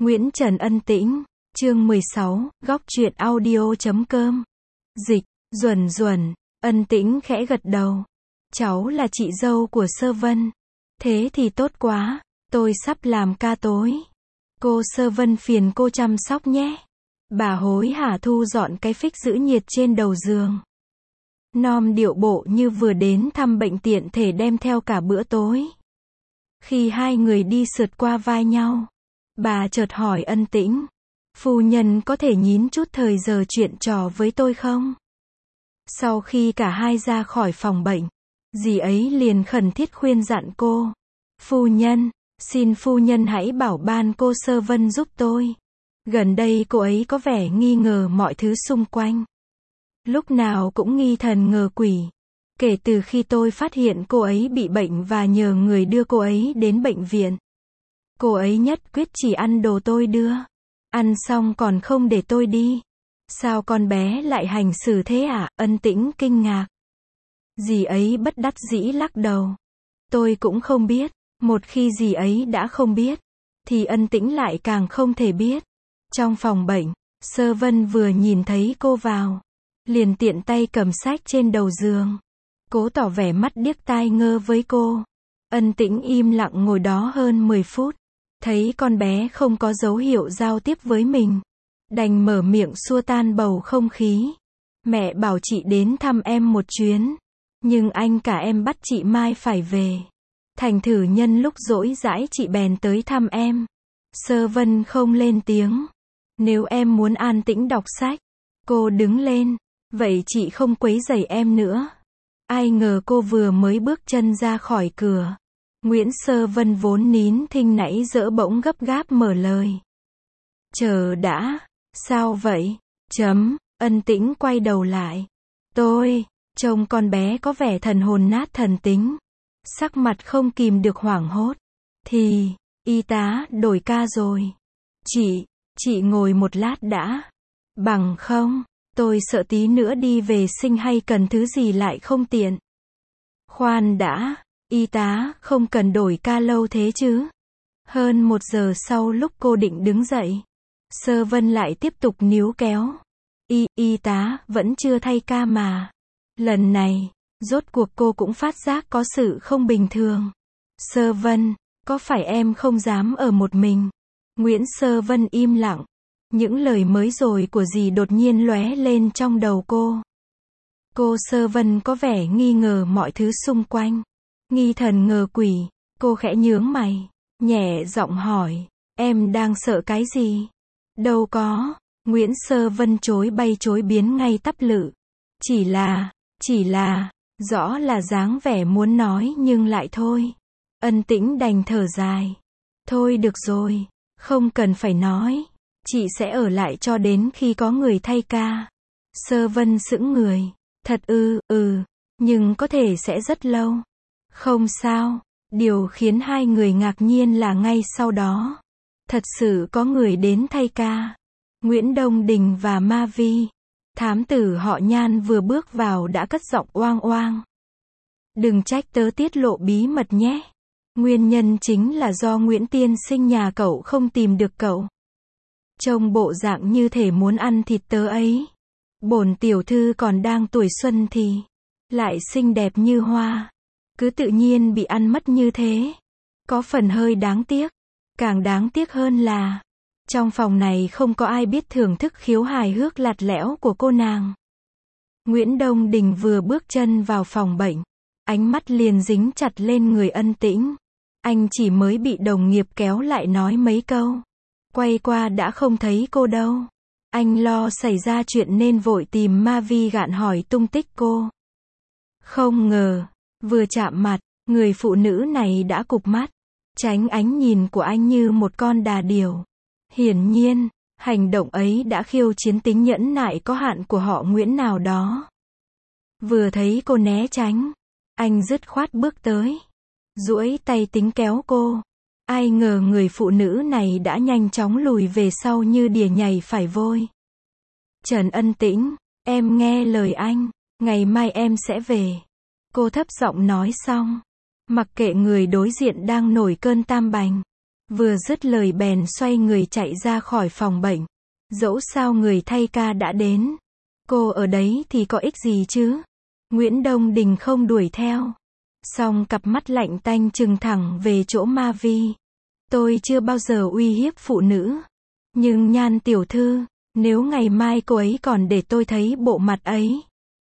Nguyễn Trần Ân Tĩnh, chương 16, góc truyện audio.com. Dịch, Duẩn Duẩn, Ân Tĩnh khẽ gật đầu. Cháu là chị dâu của Sơ Vân. Thế thì tốt quá, tôi sắp làm ca tối. Cô Sơ Vân phiền cô chăm sóc nhé. Bà hối hả thu dọn cái phích giữ nhiệt trên đầu giường. Nom điệu bộ như vừa đến thăm bệnh tiện thể đem theo cả bữa tối. Khi hai người đi sượt qua vai nhau, bà chợt hỏi Ân Tĩnh, phu nhân có thể nhín chút thời giờ chuyện trò với tôi không? Sau khi cả hai ra khỏi phòng bệnh, dì ấy liền khẩn thiết khuyên dặn cô, phu nhân, xin phu nhân hãy bảo ban cô Sơ Vân giúp tôi. Gần đây cô ấy có vẻ nghi ngờ mọi thứ xung quanh. Lúc nào cũng nghi thần ngờ quỷ. Kể từ khi tôi phát hiện cô ấy bị bệnh và nhờ người đưa cô ấy đến bệnh viện, cô ấy nhất quyết chỉ ăn đồ tôi đưa. Ăn xong còn không để tôi đi. Sao con bé lại hành xử thế ạ? Ân Tĩnh kinh ngạc. Dì ấy bất đắc dĩ lắc đầu. Tôi cũng không biết. Một khi dì ấy đã không biết, thì Ân Tĩnh lại càng không thể biết. Trong phòng bệnh, Sơ Vân vừa nhìn thấy cô vào, liền tiện tay cầm sách trên đầu giường, cố tỏ vẻ mắt điếc tai ngơ với cô. Ân Tĩnh im lặng ngồi đó hơn 10 phút, thấy con bé không có dấu hiệu giao tiếp với mình, đành mở miệng xua tan bầu không khí. Mẹ bảo chị đến thăm em một chuyến, nhưng anh cả em bắt chị mai phải về. Thành thử nhân lúc rỗi rãi chị bèn tới thăm em. Sơ Vân không lên tiếng. Nếu em muốn an tĩnh đọc sách, cô đứng lên, vậy chị không quấy rầy em nữa. Ai ngờ cô vừa mới bước chân ra khỏi cửa, Nguyễn Sơ Vân vốn nín thinh nãy giờ bỗng gấp gáp mở lời. Chờ đã, sao vậy? Ân Tĩnh quay đầu lại. Trông con bé có vẻ thần hồn nát thần tính. Sắc mặt không kìm được hoảng hốt. Thì, y tá đổi ca rồi. Chị ngồi một lát đã. Bằng không, tôi sợ tí nữa đi vệ sinh hay cần thứ gì lại không tiện. Khoan đã, y tá không cần đổi ca lâu thế chứ. Hơn 1 giờ sau lúc cô định đứng dậy, Sơ Vân lại tiếp tục níu kéo. Y tá vẫn chưa thay ca mà. Lần này, rốt cuộc cô cũng phát giác có sự không bình thường. Sơ Vân, có phải em không dám ở một mình? Nguyễn Sơ Vân im lặng. Những lời mới rồi của dì đột nhiên lóe lên trong đầu cô. Cô Sơ Vân có vẻ nghi ngờ mọi thứ xung quanh. Nghi thần ngờ quỷ. Cô khẽ nhướng mày, nhẹ giọng hỏi, em đang sợ cái gì? Đâu có. Nguyễn Sơ Vân chối bay chối biến ngay tắp lự. Chỉ là, rõ là dáng vẻ muốn nói nhưng lại thôi. Ân Tĩnh đành thở dài. Thôi được rồi, không cần phải nói. Chị sẽ ở lại cho đến khi có người thay ca. Sơ Vân sững người. Thật nhưng có thể sẽ rất lâu. Không sao. Điều khiến hai người ngạc nhiên là ngay sau đó, thật sự có người đến thay ca. Nguyễn Đông Đình và Ma Vi. Thám tử họ Nhan vừa bước vào đã cất giọng oang oang. Đừng trách tớ tiết lộ bí mật nhé. Nguyên nhân chính là do Nguyễn tiên sinh nhà cậu không tìm được cậu. Trông bộ dạng như thể muốn ăn thịt tớ ấy. Bổn tiểu thư còn đang tuổi xuân thì lại xinh đẹp như hoa, cứ tự nhiên bị ăn mất như thế. Có phần hơi đáng tiếc. Càng đáng tiếc hơn là trong phòng này không có ai biết thưởng thức khiếu hài hước lạt lẽo của cô nàng. Nguyễn Đông Đình vừa bước chân vào phòng bệnh, ánh mắt liền dính chặt lên người Ân Tĩnh. Anh chỉ mới bị đồng nghiệp kéo lại nói mấy câu, quay qua đã không thấy cô đâu. Anh lo xảy ra chuyện nên vội tìm Ma Vi gạn hỏi tung tích cô. Không ngờ, vừa chạm mặt, người phụ nữ này đã cụp mắt, tránh ánh nhìn của anh như một con đà điểu. Hiển nhiên, hành động ấy đã khiêu chiến tính nhẫn nại có hạn của họ Nguyễn nào đó. Vừa thấy cô né tránh, anh dứt khoát bước tới, duỗi tay tính kéo cô. Ai ngờ người phụ nữ này đã nhanh chóng lùi về sau như đỉa nhảy phải vôi. Trần Ân Tĩnh, em nghe lời anh, ngày mai em sẽ về. Cô thấp giọng nói xong, mặc kệ người đối diện đang nổi cơn tam bành. Vừa dứt lời bèn xoay người chạy ra khỏi phòng bệnh. Dẫu sao người thay ca đã đến. Cô ở đấy thì có ích gì chứ? Nguyễn Đông Đình không đuổi theo. Song cặp mắt lạnh tanh trừng thẳng về chỗ Ma Vi. Tôi chưa bao giờ uy hiếp phụ nữ. Nhưng Nhan tiểu thư, nếu ngày mai cô ấy còn để tôi thấy bộ mặt ấy.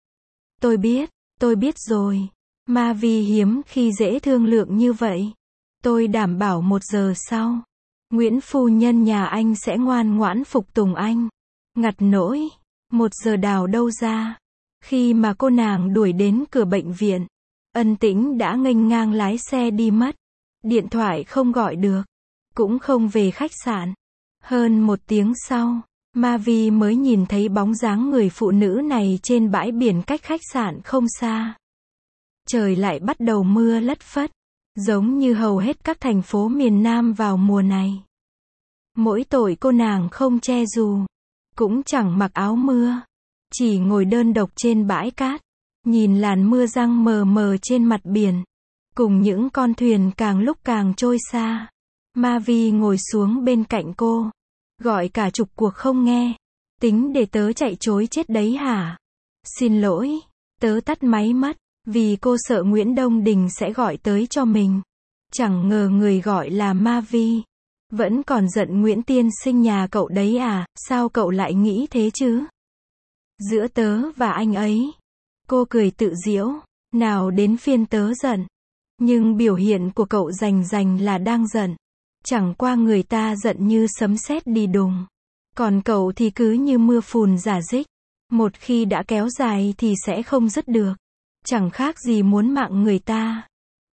Tôi biết rồi. Ma Vi hiếm khi dễ thương lượng như vậy. Tôi đảm bảo 1 giờ sau, Nguyễn phu nhân nhà anh sẽ ngoan ngoãn phục tùng anh. Ngặt nỗi, 1 giờ đào đâu ra. Khi mà cô nàng đuổi đến cửa bệnh viện, Ân Tĩnh đã nghênh ngang lái xe đi mất. Điện thoại không gọi được, cũng không về khách sạn. Hơn 1 tiếng sau, Ma Vi mới nhìn thấy bóng dáng người phụ nữ này trên bãi biển cách khách sạn không xa. Trời lại bắt đầu mưa lất phất, giống như hầu hết các thành phố miền Nam vào mùa này. Mỗi tội cô nàng không che dù, cũng chẳng mặc áo mưa, chỉ ngồi đơn độc trên bãi cát, nhìn làn mưa giăng mờ mờ trên mặt biển, cùng những con thuyền càng lúc càng trôi xa. Ma Vi ngồi xuống bên cạnh cô, gọi cả chục cuộc không nghe. Tính để tớ chạy trối chết đấy hả? Xin lỗi, tớ tắt máy mất, vì cô sợ Nguyễn Đông Đình sẽ gọi tới cho mình. Chẳng ngờ người gọi là Ma Vi. Vẫn còn giận Nguyễn tiên sinh nhà cậu đấy à, sao cậu lại nghĩ thế chứ? Giữa tớ và anh ấy. Cô cười tự giễu, nào đến phiên tớ giận. Nhưng biểu hiện của cậu rành là đang giận. Chẳng qua người ta giận như sấm sét đi đùng. Còn cậu thì cứ như mưa phùn rả rích. Một khi đã kéo dài thì sẽ không dứt được. Chẳng khác gì muốn mạng người ta.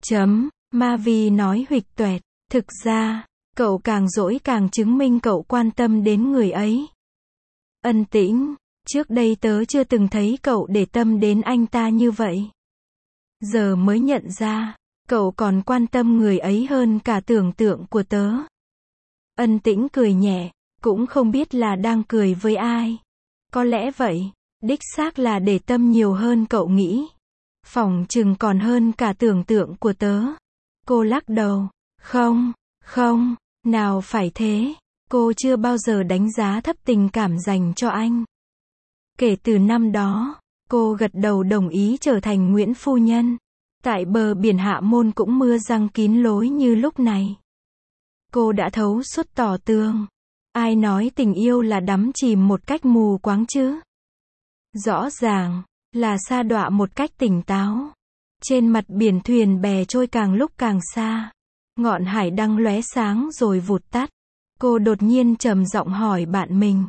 Ma Vi nói huỵch toẹt. Thực ra, cậu càng dỗi càng chứng minh cậu quan tâm đến người ấy. Ân Tĩnh, trước đây tớ chưa từng thấy cậu để tâm đến anh ta như vậy. Giờ mới nhận ra, cậu còn quan tâm người ấy hơn cả tưởng tượng của tớ. Ân Tĩnh cười nhẹ, cũng không biết là đang cười với ai. Có lẽ vậy, đích xác là để tâm nhiều hơn cậu nghĩ. Phỏng chừng còn hơn cả tưởng tượng của tớ. Cô lắc đầu, không, nào phải thế. Cô chưa bao giờ đánh giá thấp tình cảm dành cho anh. Kể từ năm đó, cô gật đầu đồng ý trở thành Nguyễn phu nhân. Tại bờ biển Hạ Môn cũng mưa giăng kín lối như lúc này. Cô đã thấu suốt tỏ tường. Ai nói tình yêu là đắm chìm một cách mù quáng chứ? Rõ ràng là sa đọa một cách tỉnh táo. Trên mặt biển thuyền bè trôi càng lúc càng xa. Ngọn hải đăng lóe sáng rồi vụt tắt. Cô đột nhiên trầm giọng hỏi bạn mình.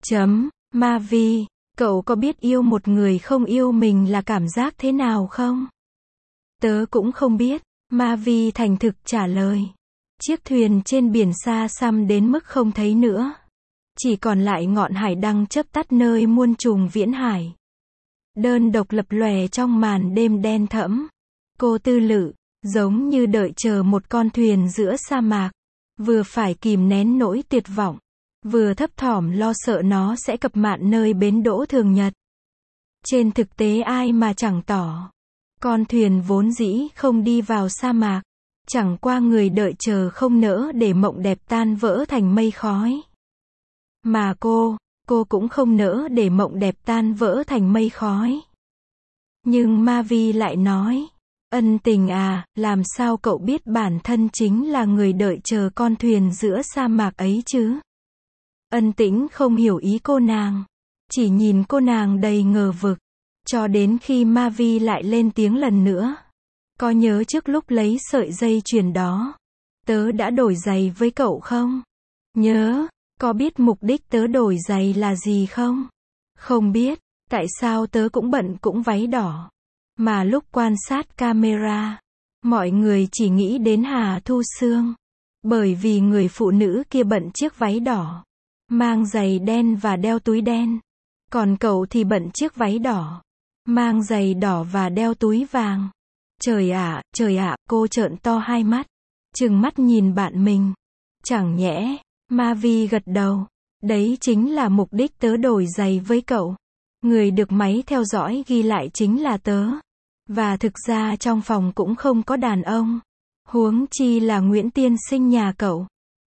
Ma Vi, cậu có biết yêu một người không yêu mình là cảm giác thế nào không? Tớ cũng không biết, Ma Vi thành thực trả lời. Chiếc thuyền trên biển xa xăm đến mức không thấy nữa. Chỉ còn lại ngọn hải đăng chớp tắt nơi muôn trùng viễn hải. Đơn độc lập lòe trong màn đêm đen thẫm. Cô tư lự, giống như đợi chờ một con thuyền giữa sa mạc. Vừa phải kìm nén nỗi tuyệt vọng, vừa thấp thỏm lo sợ nó sẽ cập mạn nơi bến đỗ thường nhật. Trên thực tế ai mà chẳng tỏ. Con thuyền vốn dĩ không đi vào sa mạc. Chẳng qua người đợi chờ không nỡ để mộng đẹp tan vỡ thành mây khói. Mà cô cũng không nỡ để mộng đẹp tan vỡ thành mây khói. Nhưng Ma Vi lại nói, Ân Tình à, làm sao cậu biết bản thân chính là người đợi chờ con thuyền giữa sa mạc ấy chứ? Ân Tĩnh không hiểu ý cô nàng, chỉ nhìn cô nàng đầy ngờ vực, cho đến khi Ma Vi lại lên tiếng lần nữa. Có nhớ trước lúc lấy sợi dây chuyền đó, tớ đã đổi giày với cậu không? Nhớ. Có biết mục đích tớ đổi giày là gì không? Không biết. Tại sao tớ cũng bận cũng váy đỏ? Mà lúc quan sát camera, mọi người chỉ nghĩ đến Hà Thu Sương. Bởi vì người phụ nữ kia bận chiếc váy đỏ, mang giày đen và đeo túi đen. Còn cậu thì bận chiếc váy đỏ, mang giày đỏ và đeo túi vàng. Trời ạ, cô trợn to hai mắt, trừng mắt nhìn bạn mình. Chẳng nhẽ, Ma Vi gật đầu. Đấy chính là mục đích tớ đổi giày với cậu. Người được máy theo dõi ghi lại chính là tớ. Và thực ra trong phòng cũng không có đàn ông. Huống chi là Nguyễn tiên sinh nhà cậu.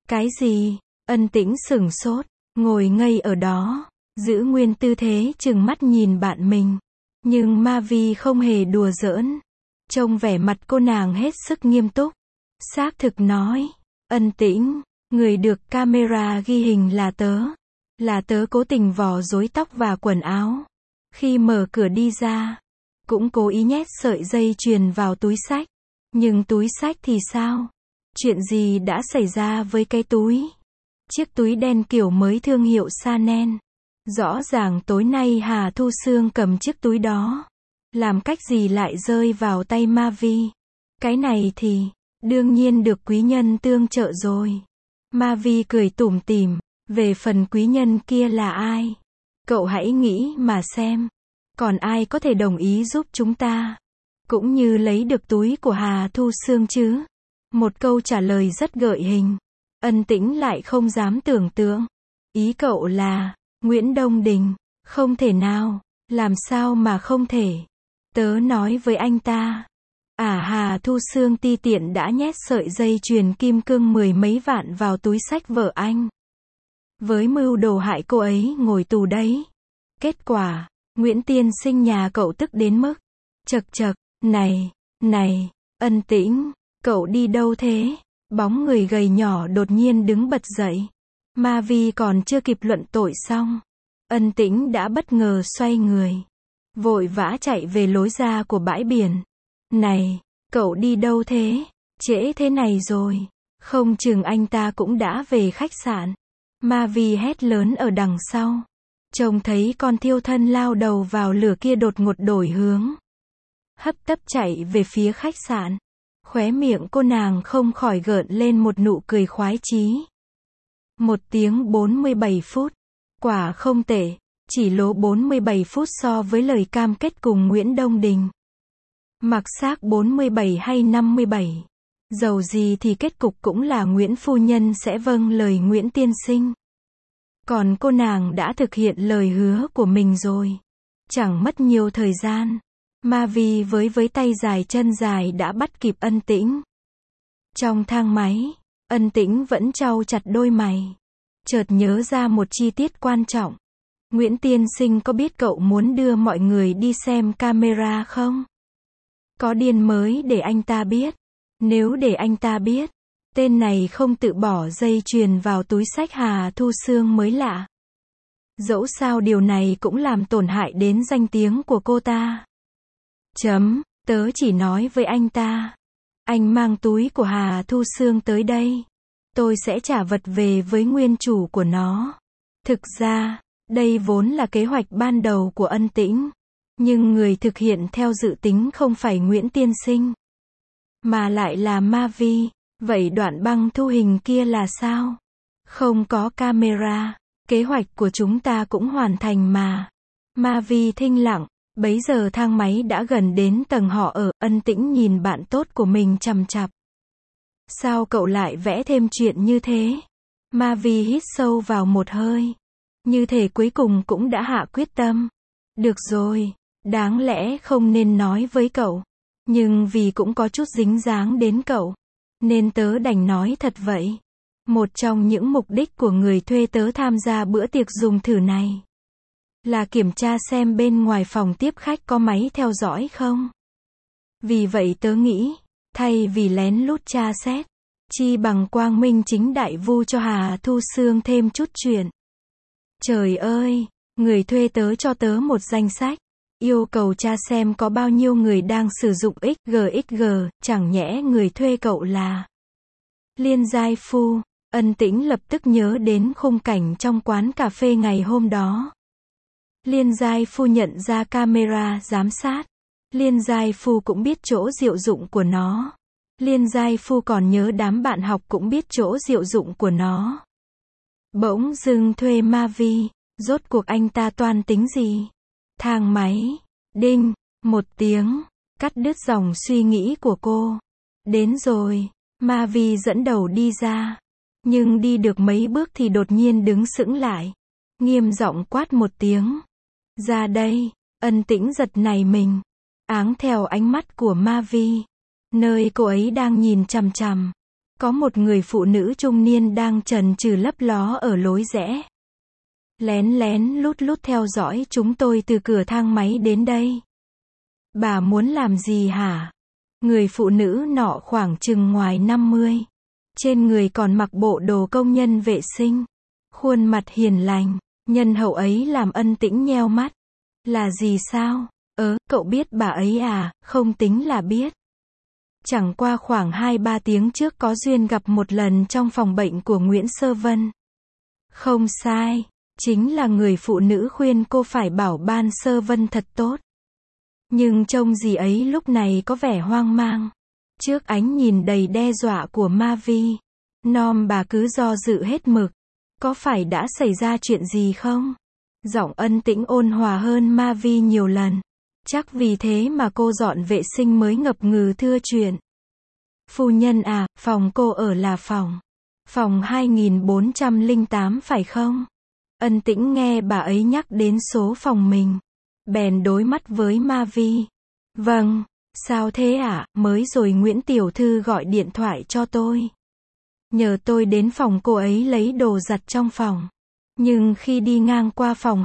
Cái gì? Ân Tĩnh sửng sốt, ngồi ngây ở đó, giữ nguyên tư thế trừng mắt nhìn bạn mình. Nhưng Ma Vi không hề đùa giỡn. Trông vẻ mặt cô nàng hết sức nghiêm túc. Xác thực nói, Ân Tĩnh, người được camera ghi hình là tớ. Là tớ cố tình vò rối tóc và quần áo. Khi mở cửa đi ra, cũng cố ý nhét sợi dây chuyền vào túi xách. Nhưng túi xách thì sao? Chuyện gì đã xảy ra với cái túi? Chiếc túi đen kiểu mới thương hiệu Chanel. Rõ ràng tối nay Hà Thu Sương cầm chiếc túi đó. Làm cách gì lại rơi vào tay Ma Vi? Cái này thì, đương nhiên được quý nhân tương trợ rồi. Ma Vi cười tủm tỉm, về phần quý nhân kia là ai? Cậu hãy nghĩ mà xem. Còn ai có thể đồng ý giúp chúng ta? Cũng như lấy được túi của Hà Thu Sương chứ? Một câu trả lời rất gợi hình. Ân Tĩnh lại không dám tưởng tượng. Ý cậu là, Nguyễn Đông Đình, không thể nào, làm sao mà không thể. Tớ nói với anh ta. Hà Thu Sương ti tiện đã nhét sợi dây chuyền kim cương 10 mấy vạn vào túi xách vợ anh. Với mưu đồ hại cô ấy ngồi tù đấy. Kết quả, Nguyễn tiên sinh nhà cậu tức đến mức. Chậc chậc, này, Ân Tĩnh, cậu đi đâu thế? Bóng người gầy nhỏ đột nhiên đứng bật dậy. Ma Vi còn chưa kịp luận tội xong. Ân Tĩnh đã bất ngờ xoay người. Vội vã chạy về lối ra của bãi biển. Này, cậu đi đâu thế? Trễ thế này rồi. Không chừng anh ta cũng đã về khách sạn. Ma Vi hét lớn ở đằng sau. Trông thấy con thiêu thân lao đầu vào lửa kia đột ngột đổi hướng. Hấp tấp chạy về phía khách sạn. Khóe miệng cô nàng không khỏi gợn lên một nụ cười khoái chí. 1 tiếng 47 phút. Quả không tệ, chỉ lố 47 phút so với lời cam kết cùng Nguyễn Đông Đình. Mặc xác 47 hay 57. Dầu gì thì kết cục cũng là Nguyễn phu nhân sẽ vâng lời Nguyễn tiên sinh. Còn cô nàng đã thực hiện lời hứa của mình rồi. Chẳng mất nhiều thời gian. Ma Vi với tay dài chân dài đã bắt kịp Ân Tĩnh. Trong thang máy, Ân Tĩnh vẫn trao chặt đôi mày. Chợt nhớ ra một chi tiết quan trọng. Nguyễn tiên sinh có biết cậu muốn đưa mọi người đi xem camera không? Có điên mới để anh ta biết. Nếu để anh ta biết, tên này không tự bỏ dây chuyền vào túi xách Hà Thu Sương mới lạ. Dẫu sao điều này cũng làm tổn hại đến danh tiếng của cô ta. Tớ chỉ nói với anh ta. Anh mang túi của Hà Thu Sương tới đây. Tôi sẽ trả vật về với nguyên chủ của nó. Thực ra, đây vốn là kế hoạch ban đầu của Ân Tĩnh. Nhưng người thực hiện theo dự tính không phải Nguyễn tiên sinh, mà lại là Ma Vi. Vậy đoạn băng thu hình kia là sao? Không có camera. Kế hoạch của chúng ta cũng hoàn thành mà. Ma Vi thinh lặng. Bấy giờ thang máy đã gần đến tầng họ ở. Ân Tĩnh nhìn bạn tốt của mình chằm chằm. Sao cậu lại vẽ thêm chuyện như thế? Ma Vi hít sâu vào một hơi. Như thể cuối cùng cũng đã hạ quyết tâm. Được rồi, đáng lẽ không nên nói với cậu. Nhưng vì cũng có chút dính dáng đến cậu, nên tớ đành nói thật vậy. Một trong những mục đích của người thuê tớ tham gia bữa tiệc dùng thử này là kiểm tra xem bên ngoài phòng tiếp khách có máy theo dõi không. Vì vậy tớ nghĩ, thay vì lén lút tra xét, chi bằng quang minh chính đại vu cho Hà Thu Sương thêm chút chuyện. Trời ơi, người thuê tớ cho tớ một danh sách, yêu cầu tra xem có bao nhiêu người đang sử dụng XGXG, chẳng nhẽ người thuê cậu là Liên Giai Phu. Ân Tĩnh lập tức nhớ đến khung cảnh trong quán cà phê ngày hôm đó. Liên Giai Phu nhận ra camera giám sát. Liên Giai Phu cũng biết chỗ diệu dụng của nó. Liên Giai Phu còn nhớ đám bạn học cũng biết chỗ diệu dụng của nó. Bỗng dưng thuê Ma Vi, rốt cuộc anh ta toan tính gì? Thang máy, đinh, một tiếng, cắt đứt dòng suy nghĩ của cô. Đến rồi, Ma Vi dẫn đầu đi ra. Nhưng đi được mấy bước thì đột nhiên đứng sững lại. Nghiêm giọng quát một tiếng. Ra đây. Ân Tĩnh giật nảy mình. Áng theo ánh mắt của Ma Vi, nơi cô ấy đang nhìn chằm chằm. Có một người phụ nữ trung niên đang chần chừ lấp ló ở lối rẽ. Lén lén lút lút theo dõi chúng tôi từ cửa thang máy đến đây. Bà muốn làm gì hả? Người phụ nữ nọ khoảng chừng ngoài 50. Trên người còn mặc bộ đồ công nhân vệ sinh. Khuôn mặt hiền lành. Nhân hậu ấy làm Ân Tĩnh nheo mắt. Là gì sao? Cậu biết bà ấy à? Không tính là biết. Chẳng qua khoảng 2-3 tiếng trước có duyên gặp một lần trong phòng bệnh của Nguyễn Sơ Vân. Không sai, chính là người phụ nữ khuyên cô phải bảo ban Sơ Vân thật tốt. Nhưng trông dì ấy lúc này có vẻ hoang mang. Trước ánh nhìn đầy đe dọa của Ma Vi, Nom bà cứ do dự hết mực. Có phải đã xảy ra chuyện gì không? Giọng Ân Tĩnh ôn hòa hơn Ma Vi nhiều lần. Chắc vì thế mà cô dọn vệ sinh mới ngập ngừ thưa chuyện. Phu nhân à, phòng cô ở là phòng 2408 phải không? Ân Tĩnh nghe bà ấy nhắc đến số phòng mình, bèn đối mắt với Ma Vi. Vâng, sao thế ạ? Mới rồi Nguyễn tiểu thư gọi điện thoại cho tôi. Nhờ tôi đến phòng cô ấy lấy đồ giặt trong phòng. Nhưng khi đi ngang qua phòng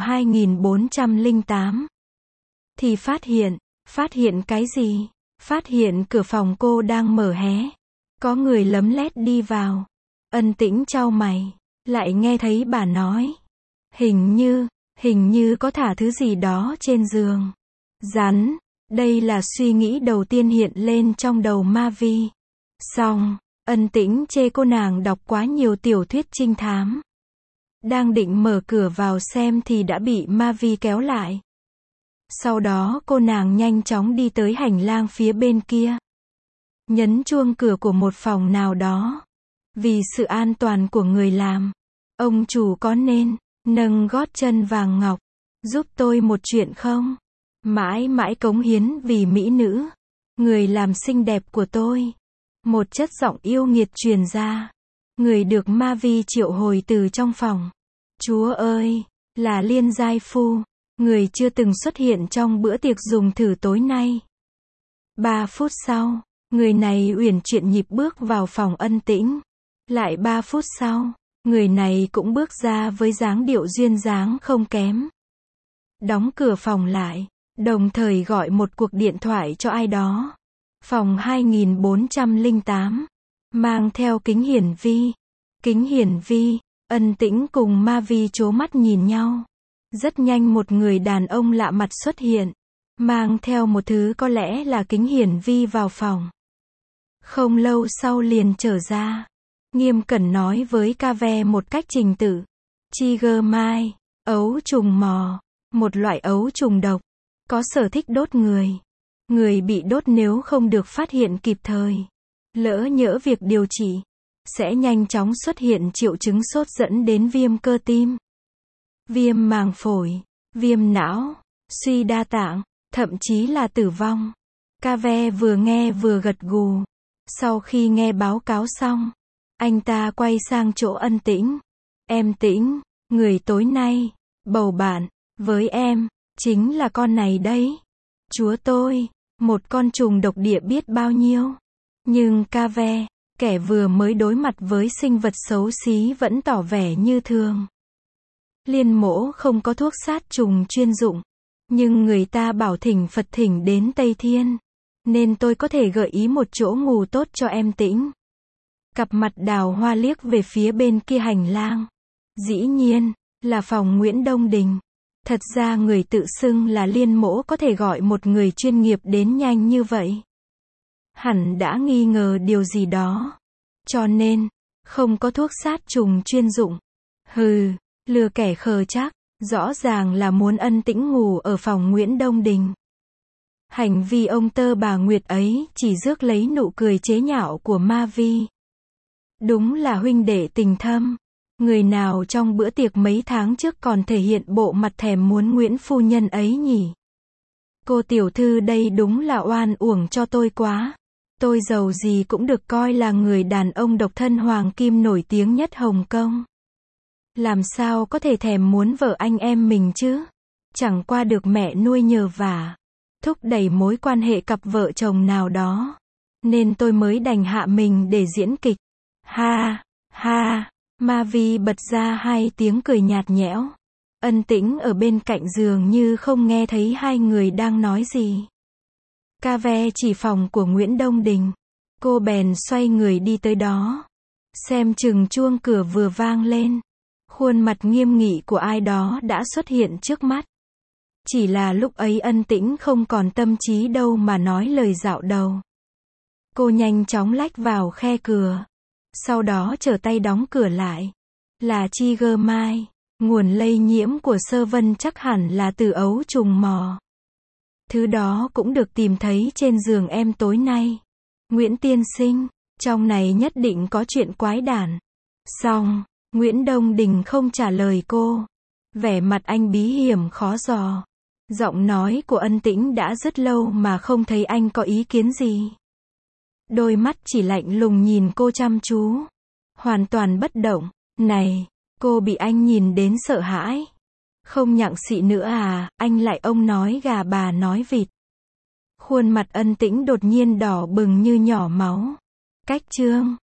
2408 thì phát hiện cái gì? Phát hiện cửa phòng cô đang mở hé. Có người lấm lét đi vào. Ân Tĩnh chau mày. Lại nghe thấy bà nói. Hình như có thả thứ gì đó trên giường. Rắn. Đây là suy nghĩ đầu tiên hiện lên trong đầu Ma Vi. Xong, Ân Tĩnh chê cô nàng đọc quá nhiều tiểu thuyết trinh thám. Đang định mở cửa vào xem thì đã bị Ma Vi kéo lại. Sau đó cô nàng nhanh chóng đi tới hành lang phía bên kia. Nhấn chuông cửa của một phòng nào đó. Vì sự an toàn của người làm, ông chủ có nên nâng gót chân vàng ngọc, giúp tôi một chuyện không? Mãi mãi cống hiến vì mỹ nữ, người làm xinh đẹp của tôi. Một chất giọng yêu nghiệt truyền ra. Người được Ma Vi triệu hồi từ trong phòng. Chúa ơi, là Liên Giai Phu. Người chưa từng xuất hiện trong bữa tiệc dùng thử tối nay. 3 phút sau, người này uyển chuyển nhịp bước vào phòng Ân Tĩnh. Lại 3 phút sau, người này cũng bước ra với dáng điệu duyên dáng không kém. Đóng cửa phòng lại, đồng thời gọi một cuộc điện thoại cho ai đó. Phòng 2408, mang theo kính hiển vi. Kính hiển vi, Ân Tĩnh cùng Ma Vi trố mắt nhìn nhau. Rất nhanh một người đàn ông lạ mặt xuất hiện, mang theo một thứ có lẽ là kính hiển vi vào phòng. Không lâu sau liền trở ra, nghiêm cẩn nói với Cave một cách trình tự. Tiger Mite, ấu trùng mò, một loại ấu trùng độc, có sở thích đốt người. Người bị đốt nếu không được phát hiện kịp thời, lỡ nhỡ việc điều trị, sẽ nhanh chóng xuất hiện triệu chứng sốt dẫn đến viêm cơ tim, viêm màng phổi, viêm não, suy đa tạng, thậm chí là tử vong. Cave vừa nghe vừa gật gù. Sau khi nghe báo cáo xong, anh ta quay sang chỗ Ân Tĩnh. Em Tĩnh, người tối nay, bầu bạn, với em, chính là con này đấy. Chúa tôi, một con trùng độc địa biết bao nhiêu. Nhưng Cave, kẻ vừa mới đối mặt với sinh vật xấu xí vẫn tỏ vẻ như thường. Liên mỗ không có thuốc sát trùng chuyên dụng, nhưng người ta bảo thỉnh Phật thỉnh đến Tây Thiên, nên tôi có thể gợi ý một chỗ ngủ tốt cho em Tĩnh. Cặp mặt Đào Hoa liếc về phía bên kia hành lang. Dĩ nhiên, là phòng Nguyễn Đông Đình. Thật ra người tự xưng là Liên mỗ có thể gọi một người chuyên nghiệp đến nhanh như vậy. Hẳn đã nghi ngờ điều gì đó. Cho nên, không có thuốc sát trùng chuyên dụng. Hừ, lừa kẻ khờ chắc, rõ ràng là muốn Ân Tĩnh ngủ ở phòng Nguyễn Đông Đình. Hành vi ông tơ bà Nguyệt ấy chỉ rước lấy nụ cười chế nhạo của Ma Vi. Đúng là huynh đệ tình thâm. Người nào trong bữa tiệc mấy tháng trước còn thể hiện bộ mặt thèm muốn Nguyễn phu nhân ấy nhỉ? Cô tiểu thư đây đúng là oan uổng cho tôi quá. Tôi giàu gì cũng được coi là người đàn ông độc thân hoàng kim nổi tiếng nhất Hồng Kông. Làm sao có thể thèm muốn vợ anh em mình chứ? Chẳng qua được mẹ nuôi nhờ vả, thúc đẩy mối quan hệ cặp vợ chồng nào đó, nên tôi mới đành hạ mình để diễn kịch. Ha, ha, Ma Vi bật ra hai tiếng cười nhạt nhẽo. Ân Tĩnh ở bên cạnh giường như không nghe thấy hai người đang nói gì. Cave chỉ phòng của Nguyễn Đông Đình. Cô bèn xoay người đi tới đó. Xem chừng chuông cửa vừa vang lên. Khuôn mặt nghiêm nghị của ai đó đã xuất hiện trước mắt. Chỉ là lúc ấy Ân Tĩnh không còn tâm trí đâu mà nói lời dạo đầu. Cô nhanh chóng lách vào khe cửa. Sau đó trở tay đóng cửa lại. Là Tiger Mai. Nguồn lây nhiễm của Sơ Vân chắc hẳn là từ ấu trùng mò. Thứ đó cũng được tìm thấy trên giường em tối nay. Nguyễn tiên sinh, trong này nhất định có chuyện quái đản. Xong, Nguyễn Đông Đình không trả lời cô. Vẻ mặt anh bí hiểm khó dò. Giọng nói của Ân Tĩnh đã rất lâu mà không thấy anh có ý kiến gì. Đôi mắt chỉ lạnh lùng nhìn cô chăm chú. Hoàn toàn bất động. Này, cô bị anh nhìn đến sợ hãi. Không nhặng xị nữa à, anh lại ông nói gà bà nói vịt. Khuôn mặt Ân Tĩnh đột nhiên đỏ bừng như nhỏ máu. Cách chương